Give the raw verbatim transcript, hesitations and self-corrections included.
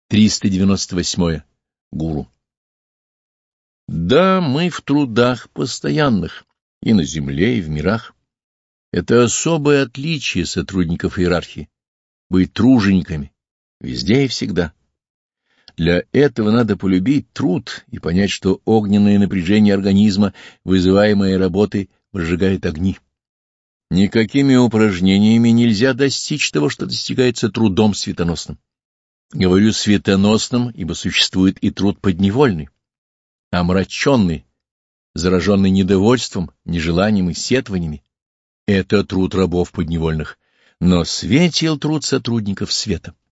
триста девяносто восьмое. Гуру. Да, мы в трудах постоянных, и на земле, и в мирах. Это особое отличие сотрудников иерархии — быть тружениками, везде и всегда. Для этого надо полюбить труд и понять, что огненное напряжение организма, вызываемое работой, разжигает огни. Никакими упражнениями нельзя достичь того, что достигается трудом светоносным. Говорю светоносным, ибо существует и труд подневольный, омраченный, зараженный недовольством, нежеланием и сетваниями. Это труд рабов подневольных, но светил труд сотрудников света.